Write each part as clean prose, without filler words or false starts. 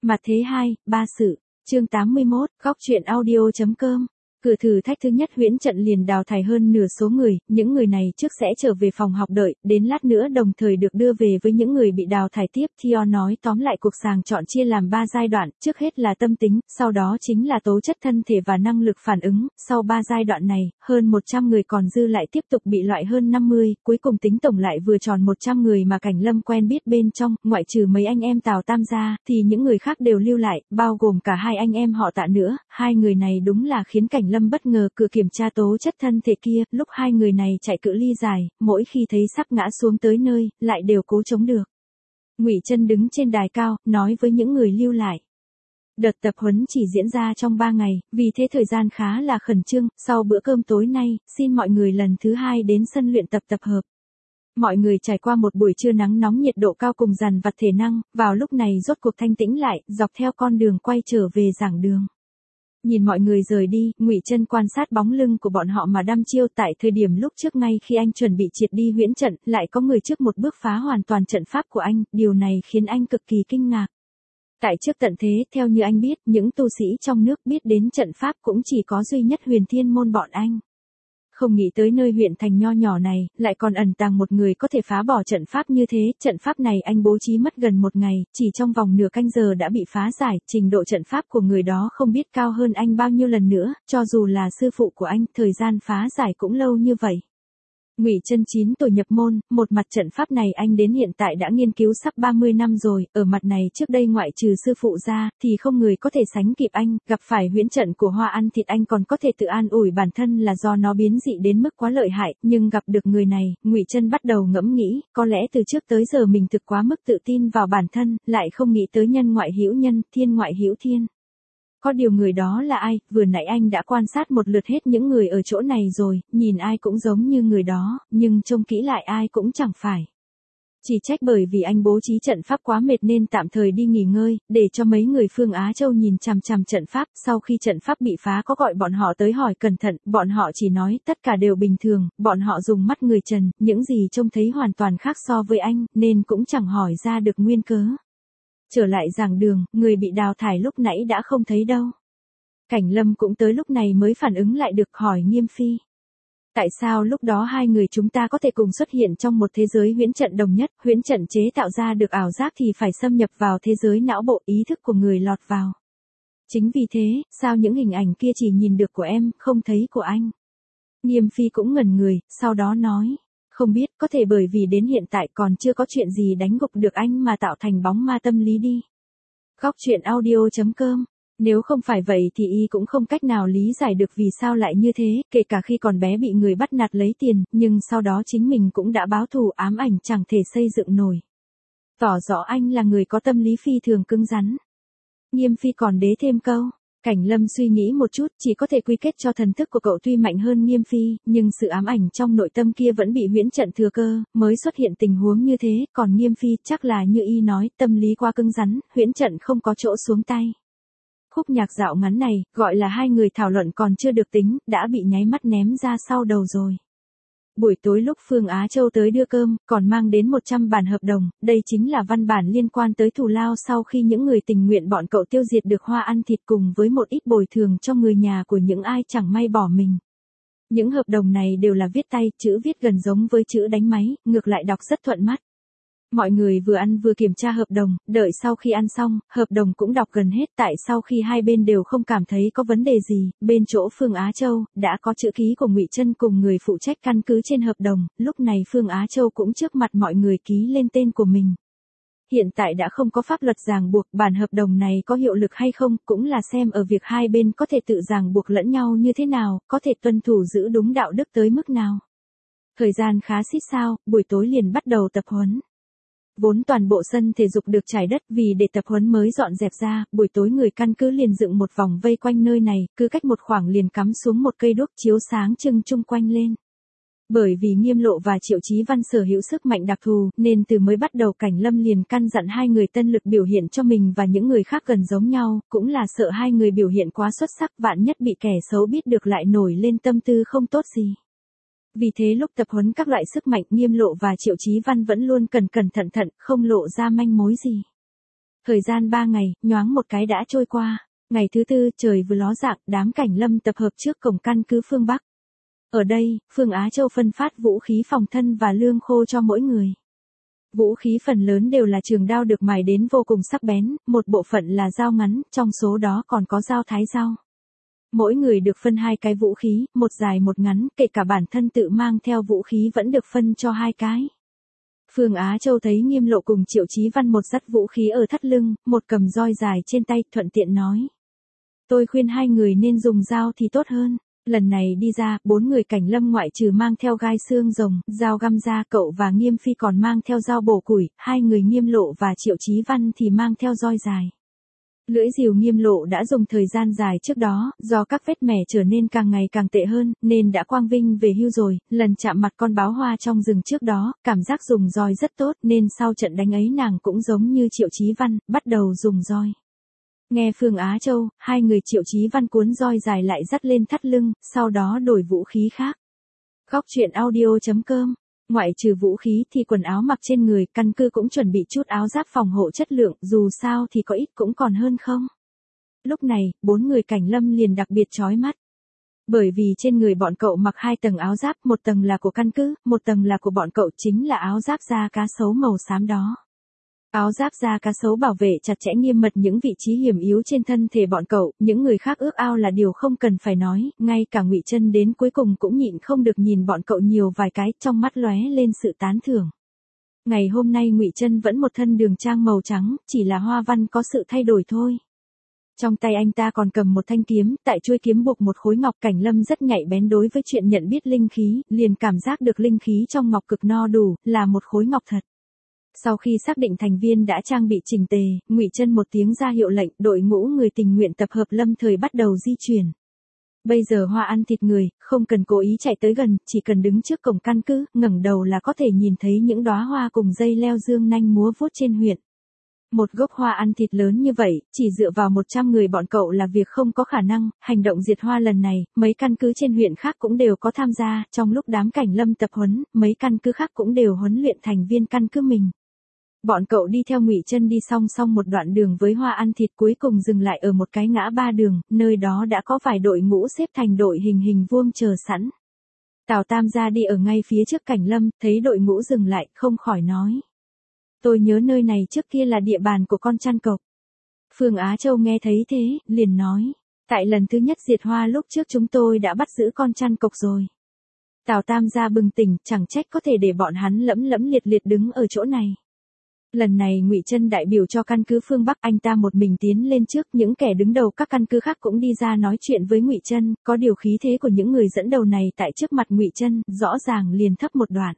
Mặt thế 2, ba sự. Chương 81, góc truyện audio.com. Cửa thử thách thứ nhất huyễn trận liền đào thải hơn nửa số người, những người này trước sẽ trở về phòng học đợi, đến lát nữa đồng thời được đưa về với những người bị đào thải tiếp. Theo nói tóm lại cuộc sàng chọn chia làm 3 giai đoạn, trước hết là tâm tính, sau đó chính là tố chất thân thể và năng lực phản ứng, sau 3 giai đoạn này, hơn 100 người còn dư lại tiếp tục bị loại hơn 50, cuối cùng tính tổng lại vừa tròn 100 người mà Cảnh Lâm quen biết bên trong, ngoại trừ mấy anh em Tào Tam gia, thì những người khác đều lưu lại, bao gồm cả hai anh em họ Tạ nữa, hai người này đúng là khiến Cảnh Lâm bất ngờ. Cửa kiểm tra tố chất thân thể kia, lúc hai người này chạy cự ly dài, mỗi khi thấy sắp ngã xuống tới nơi, lại đều cố chống được. Ngụy Trân đứng trên đài cao, nói với những người lưu lại. Đợt tập huấn chỉ diễn ra trong 3 ngày, vì thế thời gian khá là khẩn trương, sau bữa cơm tối nay, xin mọi người lần thứ 2 đến sân luyện tập tập hợp. Mọi người trải qua một buổi trưa nắng nóng nhiệt độ cao cùng dằn vặt thể năng, vào lúc này rốt cuộc thanh tĩnh lại, dọc theo con đường quay trở về giảng đường. Nhìn mọi người rời đi, Ngụy Trân quan sát bóng lưng của bọn họ mà đăm chiêu. Tại thời điểm lúc trước ngay khi anh chuẩn bị triệt đi huyễn trận, lại có người trước một bước phá hoàn toàn trận pháp của anh, điều này khiến anh cực kỳ kinh ngạc. Tại trước tận thế, theo như anh biết, những tu sĩ trong nước biết đến trận pháp cũng chỉ có duy nhất Huyền Thiên môn bọn anh. Không nghĩ tới nơi huyện thành nho nhỏ này, lại còn ẩn tàng một người có thể phá bỏ trận pháp như thế. Trận pháp này anh bố trí mất gần 1 ngày, chỉ trong vòng nửa canh giờ đã bị phá giải. Trình độ trận pháp của người đó không biết cao hơn anh bao nhiêu lần nữa, cho dù là sư phụ của anh, thời gian phá giải cũng lâu như vậy. Ngụy Trân 9 tuổi nhập môn, một mặt trận pháp này anh đến hiện tại đã nghiên cứu sắp 30 năm rồi, ở mặt này trước đây ngoại trừ sư phụ ra, thì không người có thể sánh kịp anh, gặp phải huyễn trận của Hoa ăn thịt anh còn có thể tự an ủi bản thân là do nó biến dị đến mức quá lợi hại, nhưng gặp được người này, Ngụy Trân bắt đầu ngẫm nghĩ, có lẽ từ trước tới giờ mình thực quá mức tự tin vào bản thân, lại không nghĩ tới nhân ngoại hữu nhân, thiên ngoại hữu thiên. Có điều người đó là ai, vừa nãy anh đã quan sát một lượt hết những người ở chỗ này rồi, nhìn ai cũng giống như người đó, nhưng trông kỹ lại ai cũng chẳng phải. Chỉ trách bởi vì anh bố trí trận pháp quá mệt nên tạm thời đi nghỉ ngơi, để cho mấy người Phương Á Châu nhìn chằm chằm trận pháp, sau khi trận pháp bị phá có gọi bọn họ tới hỏi cẩn thận, bọn họ chỉ nói tất cả đều bình thường, bọn họ dùng mắt người trần, những gì trông thấy hoàn toàn khác so với anh, nên cũng chẳng hỏi ra được nguyên cớ. Trở lại giảng đường, người bị đào thải lúc nãy đã không thấy đâu. Cảnh Lâm cũng tới lúc này mới phản ứng lại được, hỏi Nghiêm Phi. Tại sao lúc đó hai người chúng ta có thể cùng xuất hiện trong một thế giới huyễn trận đồng nhất, huyễn trận chế tạo ra được ảo giác thì phải xâm nhập vào thế giới não bộ, ý thức của người lọt vào. Chính vì thế, sao những hình ảnh kia chỉ nhìn được của em, không thấy của anh? Nghiêm Phi cũng ngẩn người, sau đó nói. Không biết, có thể bởi vì đến hiện tại còn chưa có chuyện gì đánh gục được anh mà tạo thành bóng ma tâm lý đi. Góc truyện audio.com. Nếu không phải vậy thì y cũng không cách nào lý giải được vì sao lại như thế, kể cả khi còn bé bị người bắt nạt lấy tiền, nhưng sau đó chính mình cũng đã báo thù, ám ảnh chẳng thể xây dựng nổi. Tỏ rõ anh là người có tâm lý phi thường cứng rắn. Nghiêm Phi còn đế thêm câu. Cảnh Lâm suy nghĩ một chút, chỉ có thể quy kết cho thần thức của cậu tuy mạnh hơn Nghiêm Phi, nhưng sự ám ảnh trong nội tâm kia vẫn bị huyễn trận thừa cơ, mới xuất hiện tình huống như thế, còn Nghiêm Phi chắc là như y nói, tâm lý quá cứng rắn, huyễn trận không có chỗ xuống tay. Khúc nhạc dạo ngắn này, gọi là hai người thảo luận còn chưa được tính, đã bị nháy mắt ném ra sau đầu rồi. Buổi tối lúc Phương Á Châu tới đưa cơm, còn mang đến 100 bản hợp đồng, đây chính là văn bản liên quan tới thù lao sau khi những người tình nguyện bọn cậu tiêu diệt được Hoa ăn thịt cùng với một ít bồi thường cho người nhà của những ai chẳng may bỏ mình. Những hợp đồng này đều là viết tay, chữ viết gần giống với chữ đánh máy, ngược lại đọc rất thuận mắt. Mọi người vừa ăn vừa kiểm tra hợp đồng, đợi sau khi ăn xong, hợp đồng cũng đọc gần hết. Tại sau khi hai bên đều không cảm thấy có vấn đề gì, bên chỗ Phương Á Châu, đã có chữ ký của Ngụy Trân cùng người phụ trách căn cứ trên hợp đồng, lúc này Phương Á Châu cũng trước mặt mọi người ký lên tên của mình. Hiện tại đã không có pháp luật ràng buộc, bản hợp đồng này có hiệu lực hay không, cũng là xem ở việc hai bên có thể tự ràng buộc lẫn nhau như thế nào, có thể tuân thủ giữ đúng đạo đức tới mức nào. Thời gian khá xít sao, buổi tối liền bắt đầu tập huấn. Vốn toàn bộ sân thể dục được trải đất, vì để tập huấn mới dọn dẹp ra, buổi tối người căn cứ liền dựng một vòng vây quanh nơi này, cứ cách một khoảng liền cắm xuống một cây đuốc chiếu sáng trưng chung quanh lên. Bởi vì Nghiêm Lộ và Triệu Chí Văn sở hữu sức mạnh đặc thù, nên từ mới bắt đầu Cảnh Lâm liền căn dặn hai người tân lực biểu hiện cho mình và những người khác gần giống nhau, cũng là sợ hai người biểu hiện quá xuất sắc, vạn nhất bị kẻ xấu biết được lại nổi lên tâm tư không tốt gì. Vì thế lúc tập huấn các loại sức mạnh, Nghiêm Lộ và Triệu Chí Văn vẫn luôn cẩn thận, không lộ ra manh mối gì. Thời gian 3 ngày, nhoáng một cái đã trôi qua. Ngày thứ tư, trời vừa ló dạng, đám cảnh lâm tập hợp trước cổng căn cứ phương Bắc. Ở đây, Phương Á Châu phân phát vũ khí phòng thân và lương khô cho mỗi người. Vũ khí phần lớn đều là trường đao được mài đến vô cùng sắc bén, một bộ phận là dao ngắn, trong số đó còn có dao thái rau. Mỗi người được phân 2 cái vũ khí, một dài một ngắn, kể cả bản thân tự mang theo vũ khí vẫn được phân cho 2 cái. Phương Á Châu thấy Nghiêm Lộ cùng Triệu Chí Văn một dắt vũ khí ở thắt lưng, một cầm roi dài trên tay, thuận tiện nói. Tôi khuyên 2 người nên dùng dao thì tốt hơn. Lần này đi ra, 4 người cảnh lâm ngoại trừ mang theo gai xương rồng, dao găm da, cậu và Nghiêm Phi còn mang theo dao bổ củi, 2 người Nghiêm Lộ và Triệu Chí Văn thì mang theo roi dài. Lưỡi rìu Nghiêm Lộ đã dùng thời gian dài trước đó, do các vết mẻ trở nên càng ngày càng tệ hơn, nên đã quang vinh về hưu rồi. Lần chạm mặt con báo hoa trong rừng trước đó, cảm giác dùng roi rất tốt, nên sau trận đánh ấy nàng cũng giống như Triệu Chí Văn, bắt đầu dùng roi. Nghe Phương Á Châu, 2 người Triệu Chí Văn cuốn roi dài lại dắt lên thắt lưng, sau đó đổi vũ khí khác. Góc truyện audio.com. Ngoại trừ vũ khí thì quần áo mặc trên người, căn cứ cũng chuẩn bị chút áo giáp phòng hộ chất lượng, dù sao thì có ít cũng còn hơn không. Lúc này, 4 người cảnh lâm liền đặc biệt chói mắt. Bởi vì trên người bọn cậu mặc 2 tầng áo giáp, một tầng là của căn cứ, một tầng là của bọn cậu, chính là áo giáp da cá sấu màu xám đó. Áo giáp da cá sấu bảo vệ chặt chẽ nghiêm mật những vị trí hiểm yếu trên thân thể bọn cậu, những người khác ước ao là điều không cần phải nói, ngay cả Ngụy Chân đến cuối cùng cũng nhịn không được nhìn bọn cậu nhiều vài cái, trong mắt lóe lên sự tán thưởng. Ngày hôm nay Ngụy Chân vẫn một thân đường trang màu trắng, chỉ là hoa văn có sự thay đổi thôi. Trong tay anh ta còn cầm một thanh kiếm, tại chuôi kiếm buộc một khối ngọc. Cảnh lâm rất nhạy bén đối với chuyện nhận biết linh khí, liền cảm giác được linh khí trong ngọc cực no đủ, là một khối ngọc thật. Sau khi xác định thành viên đã trang bị chỉnh tề, Ngụy Chân một tiếng ra hiệu lệnh, đội ngũ người tình nguyện tập hợp lâm thời bắt đầu di chuyển. Bây giờ hoa ăn thịt người, không cần cố ý chạy tới gần, chỉ cần đứng trước cổng căn cứ, ngẩng đầu là có thể nhìn thấy những đóa hoa cùng dây leo dương nanh múa vuốt trên huyện. Một gốc hoa ăn thịt lớn như vậy, chỉ dựa vào 100 người bọn cậu là việc không có khả năng. Hành động diệt hoa lần này, mấy căn cứ trên huyện khác cũng đều có tham gia. Trong lúc đám cảnh lâm tập huấn, mấy căn cứ khác cũng đều huấn luyện thành viên căn cứ mình. Bọn cậu đi theo Ngụy Chân đi song song một đoạn đường với hoa ăn thịt, cuối cùng dừng lại ở một cái ngã ba đường, nơi đó đã có vài đội ngũ xếp thành đội hình vuông chờ sẵn. Tào Tam gia đi ở ngay phía trước cảnh lâm, thấy đội ngũ dừng lại, không khỏi nói. Tôi nhớ nơi này trước kia là địa bàn của con chăn cộc. Phương Á Châu nghe thấy thế, liền nói. Tại lần thứ nhất diệt hoa lúc trước chúng tôi đã bắt giữ con chăn cộc rồi. Tào Tam gia bừng tỉnh, chẳng trách có thể để bọn hắn lẫm liệt liệt đứng ở chỗ này. Lần này Ngụy Chân đại biểu cho căn cứ phương Bắc, anh ta một mình tiến lên trước, những kẻ đứng đầu các căn cứ khác cũng đi ra nói chuyện với Ngụy Chân, có điều khí thế của những người dẫn đầu này tại trước mặt Ngụy Chân, rõ ràng liền thấp một đoạn.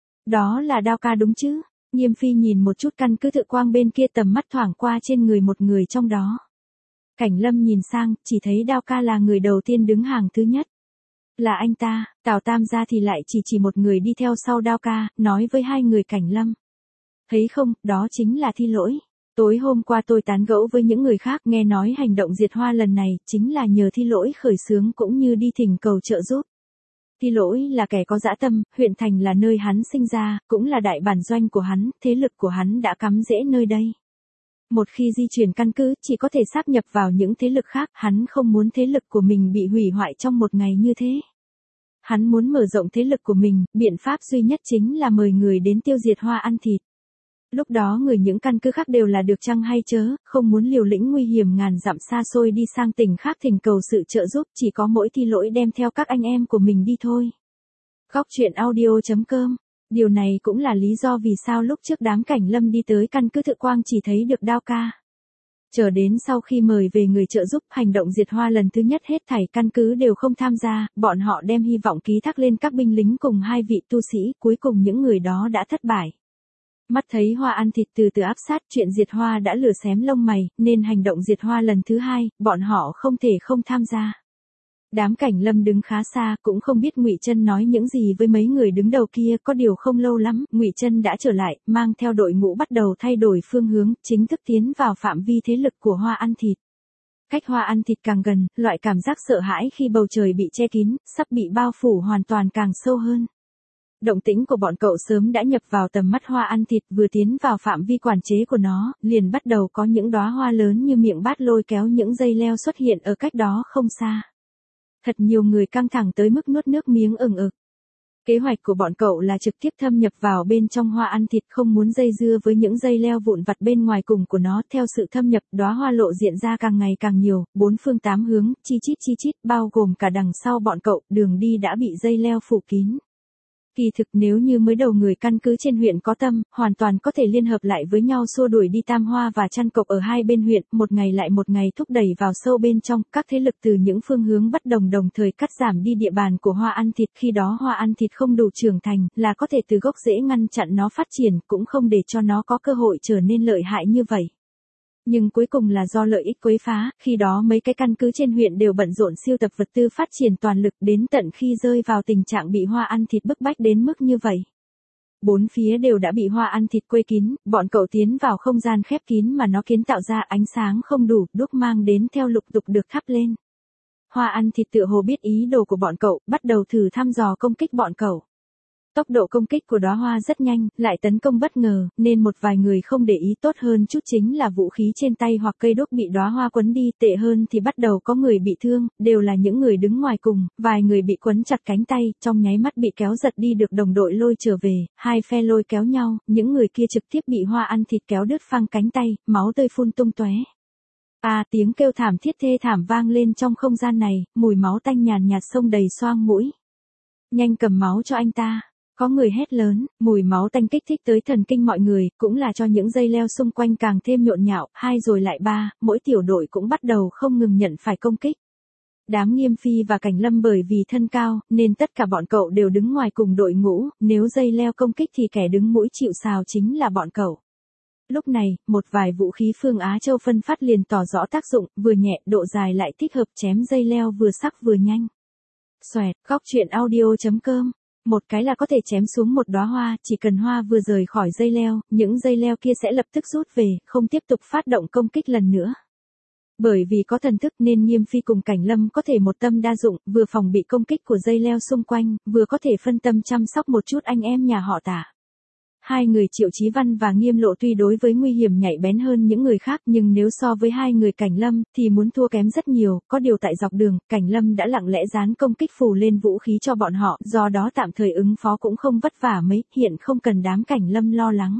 Đó là Đao ca đúng chứ? Nghiêm Phi nhìn một chút căn cứ Thự Quang bên kia, tầm mắt thoảng qua trên người một người trong đó. Cảnh lâm nhìn sang, chỉ thấy Đao ca là người đầu tiên đứng hàng thứ nhất. Là anh ta. Tào Tam gia thì lại chỉ một người đi theo sau Đao ca, nói với 2 người cảnh lâm. Thấy không, đó chính là Thi Lỗi. Tối hôm qua tôi tán gẫu với những người khác, nghe nói hành động diệt hoa lần này chính là nhờ Thi Lỗi khởi xướng cũng như đi thỉnh cầu trợ giúp. Thi Lỗi là kẻ có dã tâm, huyện thành là nơi hắn sinh ra, cũng là đại bản doanh của hắn, thế lực của hắn đã cắm rễ nơi đây. Một khi di chuyển căn cứ, chỉ có thể sáp nhập vào những thế lực khác, hắn không muốn thế lực của mình bị hủy hoại trong một ngày như thế. Hắn muốn mở rộng thế lực của mình, biện pháp duy nhất chính là mời người đến tiêu diệt hoa ăn thịt. Lúc đó người những căn cứ khác đều là được chăng hay chớ, không muốn liều lĩnh nguy hiểm ngàn dặm xa xôi đi sang tỉnh khác thỉnh cầu sự trợ giúp, chỉ có mỗi Thi Lỗi đem theo các anh em của mình đi thôi. Góc truyện audio.com. Điều này cũng là lý do vì sao lúc trước đám cảnh lâm đi tới căn cứ Thự Quang chỉ thấy được Đao ca. Chờ đến sau khi mời về người trợ giúp, hành động diệt hoa lần thứ nhất hết thảy căn cứ đều không tham gia, bọn họ đem hy vọng ký thác lên các binh lính cùng 2 vị tu sĩ, cuối cùng những người đó đã thất bại. Mắt thấy hoa ăn thịt từ từ áp sát, chuyện diệt hoa đã lửa xém lông mày, nên hành động diệt hoa lần thứ 2, bọn họ không thể không tham gia. Đám cảnh lâm đứng khá xa, cũng không biết Ngụy Chân nói những gì với mấy người đứng đầu kia, có điều không lâu lắm, Ngụy Chân đã trở lại, mang theo đội ngũ bắt đầu thay đổi phương hướng, chính thức tiến vào phạm vi thế lực của hoa ăn thịt. Cách hoa ăn thịt càng gần, loại cảm giác sợ hãi khi bầu trời bị che kín, sắp bị bao phủ hoàn toàn càng sâu hơn. Động tĩnh của bọn cậu sớm đã nhập vào tầm mắt hoa ăn thịt, vừa tiến vào phạm vi quản chế của nó, liền bắt đầu có những đóa hoa lớn như miệng bát lôi kéo những dây leo xuất hiện ở cách đó không xa. Thật nhiều người căng thẳng tới mức nuốt nước miếng ừng ực. Kế hoạch của bọn cậu là trực tiếp thâm nhập vào bên trong hoa ăn thịt, không muốn dây dưa với những dây leo vụn vặt bên ngoài cùng của nó. Theo sự thâm nhập, đóa hoa lộ diện ra càng ngày càng nhiều, bốn phương tám hướng, chi chít, bao gồm cả đằng sau bọn cậu, đường đi đã bị dây leo phủ kín. Kỳ thực nếu như mới đầu người căn cứ trên huyện có tâm, hoàn toàn có thể liên hợp lại với nhau xua đuổi đi tam hoa và chăn cộc ở hai bên huyện, một ngày lại một ngày thúc đẩy vào sâu bên trong, các thế lực từ những phương hướng bất đồng đồng thời cắt giảm đi địa bàn của hoa ăn thịt, khi đó hoa ăn thịt không đủ trưởng thành, là có thể từ gốc rễ ngăn chặn nó phát triển, cũng không để cho nó có cơ hội trở nên lợi hại như vậy. Nhưng cuối cùng là do lợi ích quấy phá, khi đó mấy cái căn cứ trên huyện đều bận rộn siêu tập vật tư phát triển toàn lực đến tận khi rơi vào tình trạng bị hoa ăn thịt bức bách đến mức như vậy. Bốn phía đều đã bị hoa ăn thịt quây kín, bọn cậu tiến vào không gian khép kín mà nó kiến tạo ra, ánh sáng không đủ, đuốc mang đến theo lục tục được thắp lên. Hoa ăn thịt tựa hồ biết ý đồ của bọn cậu, bắt đầu thử thăm dò công kích bọn cậu. Tốc độ công kích của đóa hoa rất nhanh, lại tấn công bất ngờ, nên một vài người không để ý, tốt hơn chút chính là vũ khí trên tay hoặc cây đuốc bị đóa hoa quấn đi, tệ hơn thì bắt đầu có người bị thương, đều là những người đứng ngoài cùng, vài người bị quấn chặt cánh tay, trong nháy mắt bị kéo giật đi được đồng đội lôi trở về, hai phe lôi kéo nhau, những người kia trực tiếp bị hoa ăn thịt kéo đứt phăng cánh tay, máu tươi phun tung tóe. Tiếng kêu thảm thiết thê thảm vang lên trong không gian này, mùi máu tanh nhàn nhạt xông đầy xoang mũi. Nhanh cầm máu cho anh ta. Có người hét lớn, mùi máu tanh kích thích tới thần kinh mọi người, cũng là cho những dây leo xung quanh càng thêm nhộn nhạo, hai rồi lại ba, mỗi tiểu đội cũng bắt đầu không ngừng nhận phải công kích. Đám Nghiêm Phi và Cảnh Lâm bởi vì thân cao, nên tất cả bọn cậu đều đứng ngoài cùng đội ngũ, nếu dây leo công kích thì kẻ đứng mũi chịu sào chính là bọn cậu. Lúc này, một vài vũ khí phương Á Châu phân phát liền tỏ rõ tác dụng, vừa nhẹ, độ dài lại thích hợp, chém dây leo vừa sắc vừa nhanh. Xoẹt, góc truyện audio.com. Một cái là có thể chém xuống một đóa hoa, chỉ cần hoa vừa rời khỏi dây leo, những dây leo kia sẽ lập tức rút về, không tiếp tục phát động công kích lần nữa. Bởi vì có thần thức nên Nghiêm Phi cùng Cảnh Lâm có thể một tâm đa dụng, vừa phòng bị công kích của dây leo xung quanh, vừa có thể phân tâm chăm sóc một chút anh em nhà họ Tả. Hai người Triệu Chí Văn và Nghiêm Lộ tuy đối với nguy hiểm nhạy bén hơn những người khác, nhưng nếu so với hai người Cảnh Lâm thì muốn thua kém rất nhiều, có điều tại dọc đường, Cảnh Lâm đã lặng lẽ dán công kích phủ lên vũ khí cho bọn họ, do đó tạm thời ứng phó cũng không vất vả mấy, hiện không cần đám Cảnh Lâm lo lắng.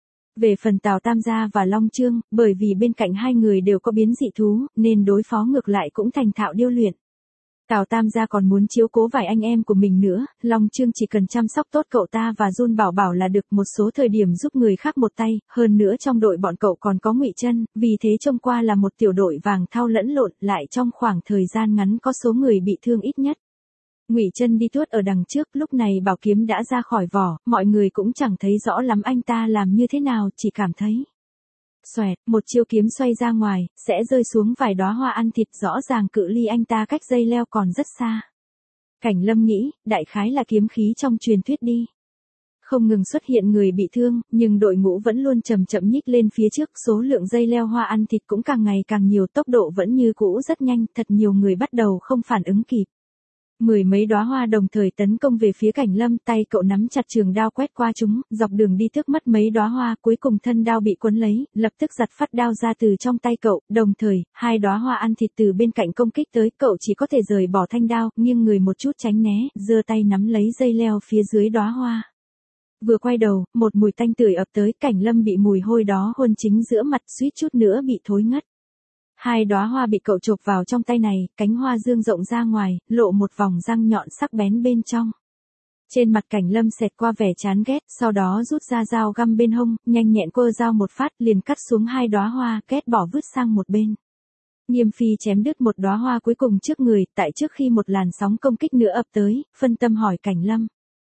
Về phần Tào Tam Gia và Long Trương, bởi vì bên cạnh hai người đều có biến dị thú, nên đối phó ngược lại cũng thành thạo điêu luyện. Tào Tam Gia còn muốn chiếu cố vài anh em của mình nữa, Long Trương chỉ cần chăm sóc tốt cậu ta và Jun Bảo Bảo là được, một số thời điểm giúp người khác một tay, hơn nữa trong đội bọn cậu còn có Ngụy Chân, vì thế trông qua là một tiểu đội vàng thau lẫn lộn, lại trong khoảng thời gian ngắn có số người bị thương ít nhất. Ngụy Chân đi tuốt ở đằng trước, lúc này bảo kiếm đã ra khỏi vỏ, mọi người cũng chẳng thấy rõ lắm anh ta làm như thế nào, chỉ cảm thấy xoẹt, một chiêu kiếm xoay ra ngoài, sẽ rơi xuống vài đóa hoa ăn thịt, rõ ràng cự ly anh ta cách dây leo còn rất xa. Cảnh Lâm nghĩ, đại khái là kiếm khí trong truyền thuyết đi. Không ngừng xuất hiện người bị thương, nhưng đội ngũ vẫn luôn chậm chậm nhích lên phía trước, số lượng dây leo hoa ăn thịt cũng càng ngày càng nhiều, tốc độ vẫn như cũ rất nhanh, thật nhiều người bắt đầu không phản ứng kịp. Mười mấy đóa hoa đồng thời tấn công về phía Cảnh Lâm, tay cậu nắm chặt trường đao quét qua chúng, dọc đường đi tước mất mấy đóa hoa, cuối cùng thân đao bị quấn lấy, lập tức giật phát đao ra từ trong tay cậu, đồng thời, hai đóa hoa ăn thịt từ bên cạnh công kích tới, cậu chỉ có thể rời bỏ thanh đao, nghiêng người một chút tránh né, giơ tay nắm lấy dây leo phía dưới đóa hoa. Vừa quay đầu, một mùi tanh tưởi ập tới, Cảnh Lâm bị mùi hôi đó hôn chính giữa mặt, suýt chút nữa bị thối ngất. Hai đóa hoa bị cậu chộp vào trong tay này, cánh hoa dương rộng ra ngoài, lộ một vòng răng nhọn sắc bén bên trong. Trên mặt Cảnh Lâm xẹt qua vẻ chán ghét, sau đó rút ra dao găm bên hông, nhanh nhẹn quơ dao một phát, liền cắt xuống hai đóa hoa, ghét bỏ vứt sang một bên. Nghiêm Phi chém đứt một đóa hoa cuối cùng trước người, tại trước khi một làn sóng công kích nữa ập tới, phân tâm hỏi Cảnh Lâm.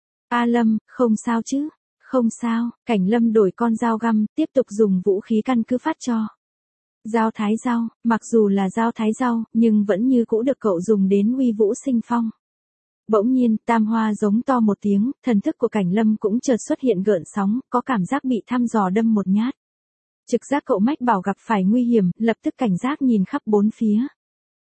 A Lâm, không sao chứ? Không sao, Cảnh Lâm đổi con dao găm, tiếp tục dùng vũ khí căn cứ phát cho. Dao thái rau, mặc dù là dao thái rau, nhưng vẫn như cũ được cậu dùng đến uy vũ sinh phong. Bỗng nhiên, tam hoa giống to một tiếng, thần thức của Cảnh Lâm cũng chợt xuất hiện gợn sóng, có cảm giác bị thăm dò đâm một nhát. Trực giác cậu mách bảo gặp phải nguy hiểm, lập tức cảnh giác nhìn khắp bốn phía.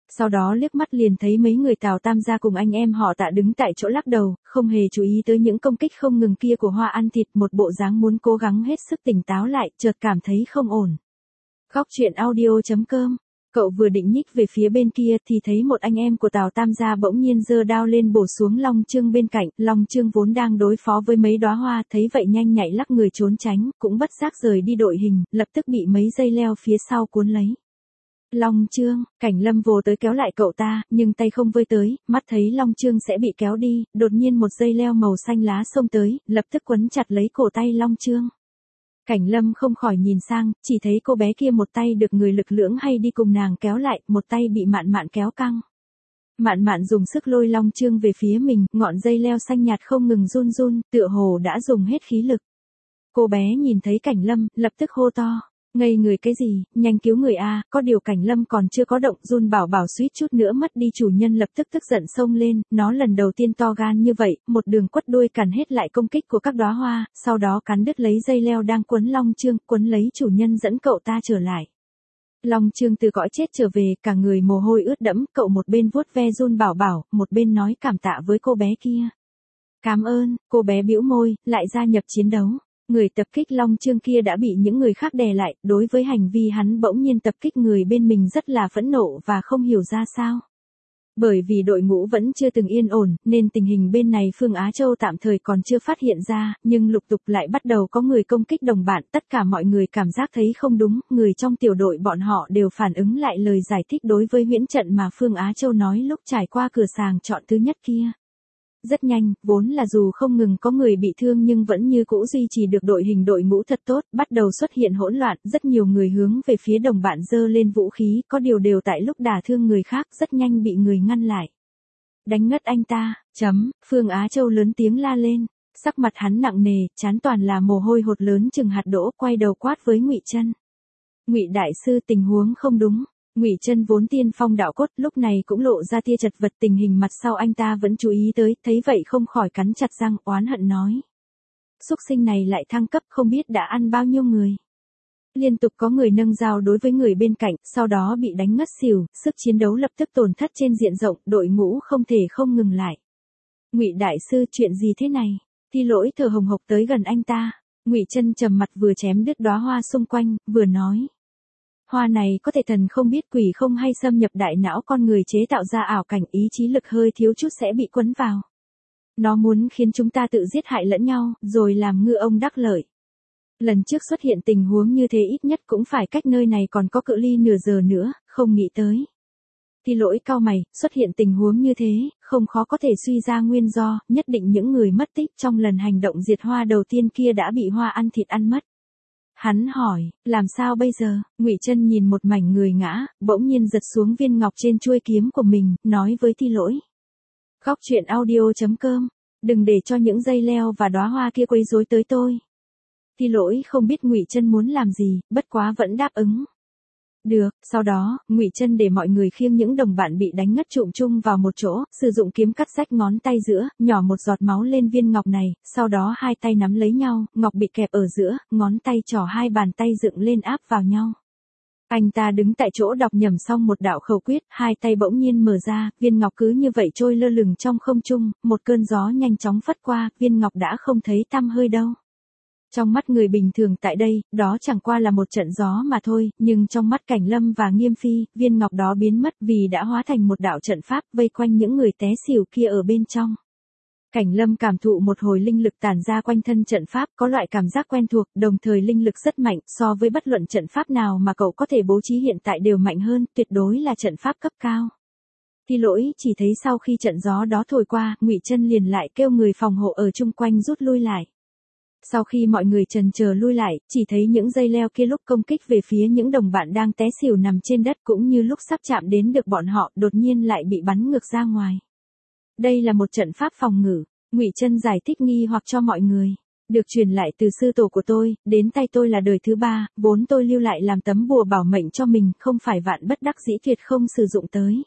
Sau đó liếc mắt liền thấy mấy người Tào Tam gia cùng anh em họ Tạ đứng tại chỗ lắc đầu, không hề chú ý tới những công kích không ngừng kia của Hoa Ăn Thịt, một bộ dáng muốn cố gắng hết sức tỉnh táo lại, chợt cảm thấy không ổn. Góc truyện audio.com. Cậu vừa định nhích về phía bên kia thì thấy một anh em của Tào Tam gia bỗng nhiên giơ đao lên bổ xuống Long Chương bên cạnh, Long Chương vốn đang đối phó với mấy đóa hoa, thấy vậy nhanh nhạy lắc người trốn tránh, cũng bất giác rời đi đội hình, lập tức bị mấy dây leo phía sau cuốn lấy. Long Chương, Cảnh Lâm vồ tới kéo lại cậu ta, nhưng tay không vơi tới, mắt thấy Long Chương sẽ bị kéo đi, đột nhiên một dây leo màu xanh lá xông tới, lập tức quấn chặt lấy cổ tay Long Chương. Cảnh Lâm không khỏi nhìn sang, chỉ thấy cô bé kia một tay được người lực lưỡng hay đi cùng nàng kéo lại, một tay bị Mạn Mạn kéo căng. Mạn Mạn dùng sức lôi Long Chương về phía mình, ngọn dây leo xanh nhạt không ngừng run run, tựa hồ đã dùng hết khí lực. Cô bé nhìn thấy Cảnh Lâm, lập tức hô to. Ngây người cái gì, nhanh cứu người a, có điều Cảnh Lâm còn chưa có động, Jun Bảo Bảo suýt chút nữa mất đi chủ nhân lập tức tức giận xông lên, nó lần đầu tiên to gan như vậy, một đường quất đuôi càn hết lại công kích của các đóa hoa, sau đó cắn đứt lấy dây leo đang quấn Long Chương, quấn lấy chủ nhân dẫn cậu ta trở lại. Long Chương từ cõi chết trở về, cả người mồ hôi ướt đẫm, cậu một bên vuốt ve Jun Bảo Bảo, một bên nói cảm tạ với cô bé kia. Cảm ơn, cô bé bĩu môi, lại gia nhập chiến đấu. Người tập kích Long Chương kia đã bị những người khác đè lại, đối với hành vi hắn bỗng nhiên tập kích người bên mình rất là phẫn nộ và không hiểu ra sao. Bởi vì đội ngũ vẫn chưa từng yên ổn, nên tình hình bên này Phương Á Châu tạm thời còn chưa phát hiện ra, nhưng lục tục lại bắt đầu có người công kích đồng bạn, tất cả mọi người cảm giác thấy không đúng, người trong tiểu đội bọn họ đều phản ứng lại lời giải thích đối với huyễn trận mà Phương Á Châu nói lúc trải qua cửa sàng chọn thứ nhất kia. Rất nhanh, vốn là dù không ngừng có người bị thương nhưng vẫn như cũ duy trì được đội hình đội ngũ thật tốt, bắt đầu xuất hiện hỗn loạn, rất nhiều người hướng về phía đồng bạn giơ lên vũ khí, có điều đều tại lúc đả thương người khác, rất nhanh bị người ngăn lại. Đánh ngất anh ta, Phương Á Châu lớn tiếng la lên, sắc mặt hắn nặng nề, trán toàn là mồ hôi hột lớn chừng hạt đỗ, quay đầu quát với Ngụy Chân. Ngụy đại sư, tình huống không đúng. Ngụy Chân vốn tiên phong đạo cốt, lúc này cũng lộ ra tia chật vật, tình hình mặt sau anh ta vẫn chú ý tới, thấy vậy không khỏi cắn chặt răng, oán hận nói. Súc sinh này lại thăng cấp, không biết đã ăn bao nhiêu người. Liên tục có người nâng dao đối với người bên cạnh, sau đó bị đánh ngất xỉu, sức chiến đấu lập tức tổn thất trên diện rộng, đội ngũ không thể không ngừng lại. Ngụy đại sư, chuyện gì thế này? Thi Lỗi thở hồng hộc tới gần anh ta. Ngụy Chân trầm mặt vừa chém đứt đóa hoa xung quanh, vừa nói. Hoa này có thể thần không biết quỷ không hay xâm nhập đại não con người chế tạo ra ảo cảnh, ý chí lực hơi thiếu chút sẽ bị quấn vào. Nó muốn khiến chúng ta tự giết hại lẫn nhau, rồi làm ngư ông đắc lợi. Lần trước xuất hiện tình huống như thế ít nhất cũng phải cách nơi này còn có cự ly nửa giờ nữa, không nghĩ tới. Thi Lỗi cau mày, xuất hiện tình huống như thế, không khó có thể suy ra nguyên do, nhất định những người mất tích trong lần hành động diệt hoa đầu tiên kia đã bị Hoa Ăn Thịt ăn mất. Hắn hỏi, làm sao bây giờ? Ngụy Chân nhìn một mảnh người ngã, bỗng nhiên giật xuống viên ngọc trên chuôi kiếm của mình, nói với Thi Lỗi. Góc truyện audio.com, đừng để cho những dây leo và đóa hoa kia quấy rối tới tôi. Thi Lỗi không biết Ngụy Chân muốn làm gì, bất quá vẫn đáp ứng. Được, sau đó, Ngụy Chân để mọi người khiêng những đồng bạn bị đánh ngất trụm chung vào một chỗ, sử dụng kiếm cắt rách ngón tay giữa, nhỏ một giọt máu lên viên ngọc này, sau đó hai tay nắm lấy nhau, ngọc bị kẹp ở giữa, ngón tay trỏ hai bàn tay dựng lên áp vào nhau. Anh ta đứng tại chỗ đọc nhẩm xong một đạo khẩu quyết, hai tay bỗng nhiên mở ra, viên ngọc cứ như vậy trôi lơ lửng trong không trung, một cơn gió nhanh chóng phất qua, viên ngọc đã không thấy tăm hơi đâu. Trong mắt người bình thường tại đây, đó chẳng qua là một trận gió mà thôi, nhưng trong mắt Cảnh Lâm và Nghiêm Phi, viên ngọc đó biến mất vì đã hóa thành một đạo trận pháp vây quanh những người té xỉu kia ở bên trong. Cảnh Lâm cảm thụ một hồi linh lực tản ra quanh thân trận pháp, có loại cảm giác quen thuộc, đồng thời linh lực rất mạnh, so với bất luận trận pháp nào mà cậu có thể bố trí hiện tại đều mạnh hơn, tuyệt đối là trận pháp cấp cao. Thi Lỗi chỉ thấy sau khi trận gió đó thổi qua, Ngụy Chân liền lại kêu người phòng hộ ở chung quanh rút lui lại. Sau khi mọi người chần chờ lui lại, chỉ thấy những dây leo kia lúc công kích về phía những đồng bạn đang té xỉu nằm trên đất cũng như lúc sắp chạm đến được bọn họ, đột nhiên lại bị bắn ngược ra ngoài. Đây là một trận pháp phòng ngự, Ngụy Chân giải thích nghi hoặc cho mọi người. Được truyền lại từ sư tổ của tôi, đến tay tôi là đời thứ 3, vốn tôi lưu lại làm tấm bùa bảo mệnh cho mình, không phải vạn bất đắc dĩ tuyệt không sử dụng tới.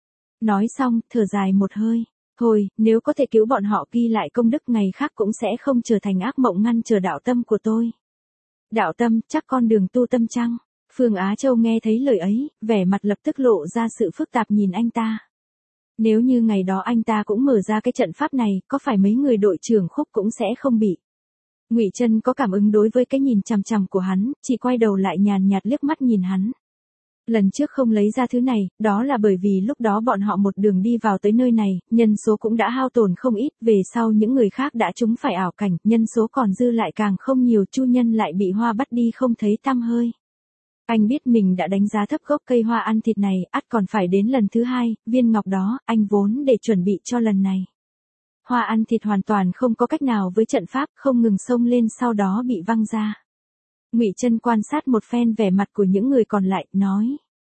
Nói xong, thở dài một hơi. Thôi, nếu có thể cứu bọn họ ghi lại công đức ngày khác cũng sẽ không trở thành ác mộng ngăn trở đạo tâm của tôi. Đạo tâm, chắc con đường tu tâm chăng? Phương Á Châu nghe thấy lời ấy, vẻ mặt lập tức lộ ra sự phức tạp nhìn anh ta. Nếu như ngày đó anh ta cũng mở ra cái trận pháp này, có phải mấy người đội trưởng Khúc cũng sẽ không bị. Ngụy Trân có cảm ứng đối với cái nhìn chằm chằm của hắn, chỉ quay đầu lại nhàn nhạt liếc mắt nhìn hắn. Lần trước không lấy ra thứ này, đó là bởi vì lúc đó bọn họ một đường đi vào tới nơi này, nhân số cũng đã hao tổn không ít, về sau những người khác đã trúng phải ảo cảnh, nhân số còn dư lại càng không nhiều, Chu Nhân lại bị hoa bắt đi không thấy tăm hơi. Anh biết mình đã đánh giá thấp gốc cây hoa ăn thịt này, ắt còn phải đến lần thứ hai, viên ngọc đó, anh vốn để chuẩn bị cho lần này. Hoa ăn thịt hoàn toàn không có cách nào với trận pháp, không ngừng xông lên sau đó bị văng ra. Ngụy Trân quan sát một phen vẻ mặt của những người còn lại, nói.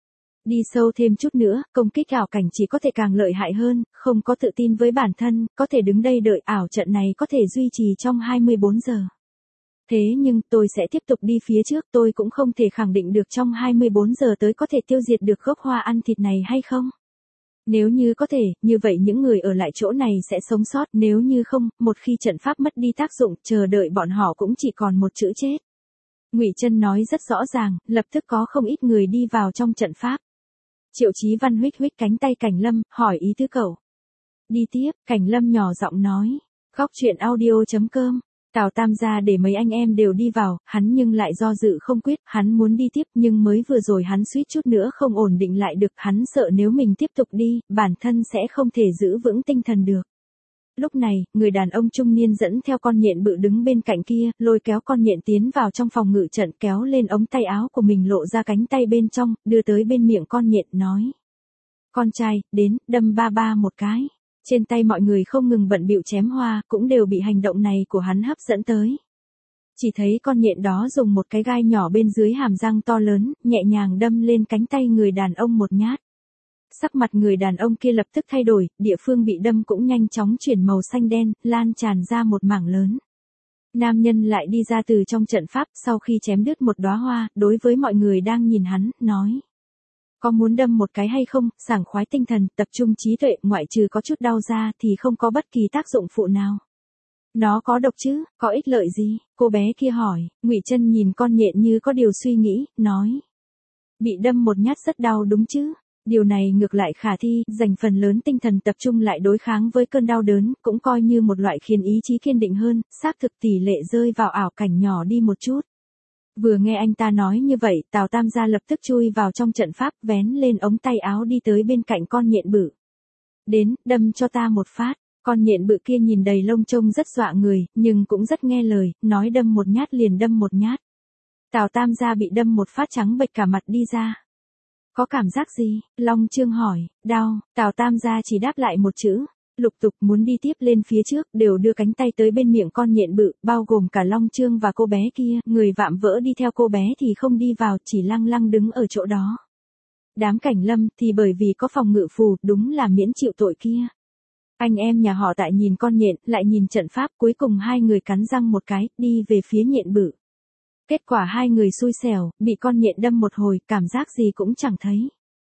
Đi sâu thêm chút nữa, công kích ảo cảnh chỉ có thể càng lợi hại hơn, không có tự tin với bản thân, có thể đứng đây đợi ảo trận này có thể duy trì trong 24 giờ. Thế nhưng tôi sẽ tiếp tục đi phía trước, tôi cũng không thể khẳng định được trong 24 giờ tới có thể tiêu diệt được gốc hoa ăn thịt này hay không. Nếu như có thể, như vậy những người ở lại chỗ này sẽ sống sót, nếu như không, một khi trận pháp mất đi tác dụng, chờ đợi bọn họ cũng chỉ còn một chữ chết. Ngụy Trân nói rất rõ ràng, lập tức có không ít người đi vào trong trận pháp. Triệu Chí Văn huých huých cánh tay Cảnh Lâm, hỏi ý tứ cậu. Đi tiếp, Cảnh Lâm nhỏ giọng nói. Góc truyện audio.com. Tào Tam gia để mấy anh em đều đi vào, hắn nhưng lại do dự không quyết, hắn muốn đi tiếp nhưng mới vừa rồi hắn suýt chút nữa không ổn định lại được, hắn sợ nếu mình tiếp tục đi, bản thân sẽ không thể giữ vững tinh thần được. Lúc này, người đàn ông trung niên dẫn theo con nhện bự đứng bên cạnh kia, lôi kéo con nhện tiến vào trong phòng ngự trận, kéo lên ống tay áo của mình lộ ra cánh tay bên trong, đưa tới bên miệng con nhện, nói. Con trai, đến, đâm ba ba một cái. Trên tay mọi người không ngừng bận bịu chém hoa, cũng đều bị hành động này của hắn hấp dẫn tới. Chỉ thấy con nhện đó dùng một cái gai nhỏ bên dưới hàm răng to lớn, nhẹ nhàng đâm lên cánh tay người đàn ông một nhát. Sắc mặt người đàn ông kia lập tức thay đổi, địa phương bị đâm cũng nhanh chóng chuyển màu xanh đen, lan tràn ra một mảng lớn. Nam nhân lại đi ra từ trong trận pháp, sau khi chém đứt một đóa hoa, đối với mọi người đang nhìn hắn, nói. Có muốn đâm một cái hay không, sảng khoái tinh thần, tập trung trí tuệ, ngoại trừ có chút đau ra thì không có bất kỳ tác dụng phụ nào. Nó có độc chứ, có ích lợi gì? Cô bé kia hỏi. Ngụy Trân nhìn con nhện như có điều suy nghĩ, nói. Bị đâm một nhát rất đau đúng chứ? Điều này ngược lại khả thi, dành phần lớn tinh thần tập trung lại đối kháng với cơn đau đớn, cũng coi như một loại khiến ý chí kiên định hơn, xác thực tỷ lệ rơi vào ảo cảnh nhỏ đi một chút. Vừa nghe anh ta nói như vậy, Tào Tam gia lập tức chui vào trong trận pháp, vén lên ống tay áo đi tới bên cạnh con nhện bự. Đến, đâm cho ta một phát. Con nhện bự kia nhìn đầy lông trông rất dọa người, nhưng cũng rất nghe lời, nói đâm một nhát liền đâm một nhát. Tào Tam gia bị đâm một phát trắng bệch cả mặt đi ra. Có cảm giác gì? Long Trương hỏi. Đau. Tào Tam gia chỉ đáp lại một chữ. Lục tục muốn đi tiếp lên phía trước, đều đưa cánh tay tới bên miệng con nhện bự, bao gồm cả Long Trương và cô bé kia, người vạm vỡ đi theo cô bé thì không đi vào, chỉ lăng lăng đứng ở chỗ đó. Đám Cảnh Lâm thì bởi vì có phòng ngự phù, đúng là miễn chịu tội kia. Anh em nhà họ Tại nhìn con nhện, lại nhìn trận pháp, cuối cùng hai người cắn răng một cái, đi về phía nhện bự. Kết quả hai người xui xẻo, bị con nhện đâm một hồi, cảm giác gì cũng chẳng thấy.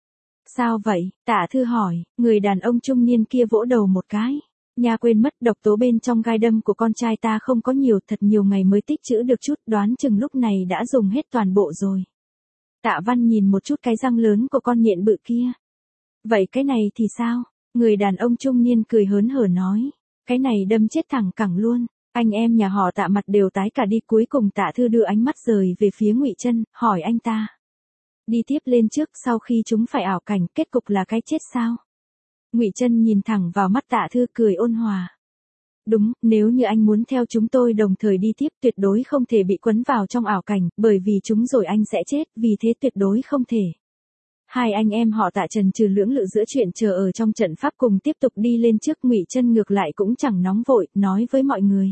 Sao vậy? Tạ Thư hỏi, người đàn ông trung niên kia vỗ đầu một cái. Nhà quên mất độc tố bên trong gai đâm của con trai ta không có nhiều, thật nhiều ngày mới tích trữ được chút, đoán chừng lúc này đã dùng hết toàn bộ rồi. Tạ Văn nhìn một chút cái răng lớn của con nhện bự kia. Vậy cái này thì sao? Người đàn ông trung niên cười hớn hở nói. Cái này đâm chết thẳng cẳng luôn. Anh em nhà họ Tạ mặt đều tái cả đi, cuối cùng Tạ Thư đưa ánh mắt rời về phía Ngụy Trân, hỏi anh ta. Đi tiếp lên trước, sau khi chúng phải ảo cảnh, kết cục là cái chết sao? Ngụy Trân nhìn thẳng vào mắt Tạ Thư cười ôn hòa. Đúng, nếu như anh muốn theo chúng tôi đồng thời đi tiếp, tuyệt đối không thể bị quấn vào trong ảo cảnh, bởi vì chúng rồi anh sẽ chết, vì thế tuyệt đối không thể. Hai anh em họ Tạ chần chừ lưỡng lự giữa chuyện chờ ở trong trận pháp cùng tiếp tục đi lên trước. Ngụy Trân ngược lại cũng chẳng nóng vội, nói với mọi người.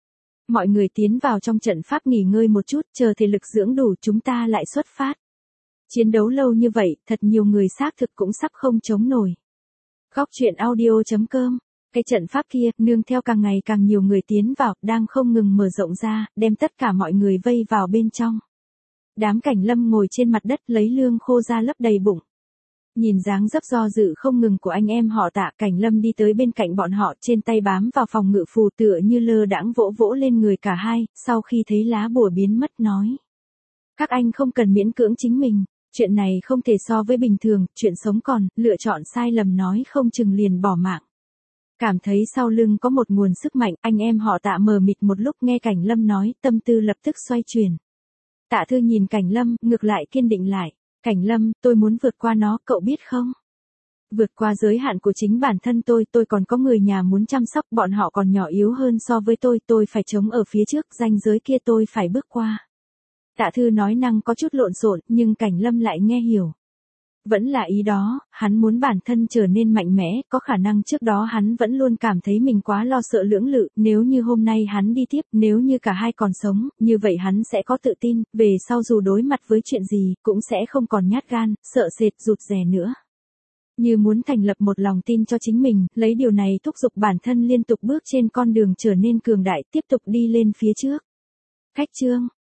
Mọi người tiến vào trong trận pháp nghỉ ngơi một chút, chờ thể lực dưỡng đủ chúng ta lại xuất phát. Chiến đấu lâu như vậy, thật nhiều người xác thực cũng sắp không chống nổi. Góc truyện audio.com. Cái trận pháp kia, nương theo càng ngày càng nhiều người tiến vào, đang không ngừng mở rộng ra, đem tất cả mọi người vây vào bên trong. Đám Cảnh Lâm ngồi trên mặt đất lấy lương khô ra lấp đầy bụng. Nhìn dáng dấp do dự không ngừng của anh em họ Tạ, Cảnh Lâm đi tới bên cạnh bọn họ, trên tay bám vào phòng ngự phù, tựa như lơ đãng vỗ vỗ lên người cả hai, sau khi thấy lá bùa biến mất nói. Các anh không cần miễn cưỡng chính mình, chuyện này không thể so với bình thường, chuyện sống còn, lựa chọn sai lầm nói không chừng liền bỏ mạng. Cảm thấy sau lưng có một nguồn sức mạnh, anh em họ Tạ mờ mịt một lúc nghe Cảnh Lâm nói, tâm tư lập tức xoay chuyển. Tạ Thư nhìn Cảnh Lâm, ngược lại kiên định lại. Cảnh Lâm, tôi muốn vượt qua nó, cậu biết không? Vượt qua giới hạn của chính bản thân tôi còn có người nhà muốn chăm sóc, bọn họ còn nhỏ yếu hơn so với tôi phải chống ở phía trước, ranh giới kia tôi phải bước qua. Tạ Thư nói năng có chút lộn xộn, nhưng Cảnh Lâm lại nghe hiểu. Vẫn là ý đó, hắn muốn bản thân trở nên mạnh mẽ, có khả năng trước đó hắn vẫn luôn cảm thấy mình quá lo sợ lưỡng lự, nếu như hôm nay hắn đi tiếp, nếu như cả hai còn sống, như vậy hắn sẽ có tự tin, về sau dù đối mặt với chuyện gì, cũng sẽ không còn nhát gan, sợ sệt, rụt rè nữa. Như muốn thành lập một lòng tin cho chính mình, lấy điều này thúc giục bản thân liên tục bước trên con đường trở nên cường đại, tiếp tục đi lên phía trước. Khách chương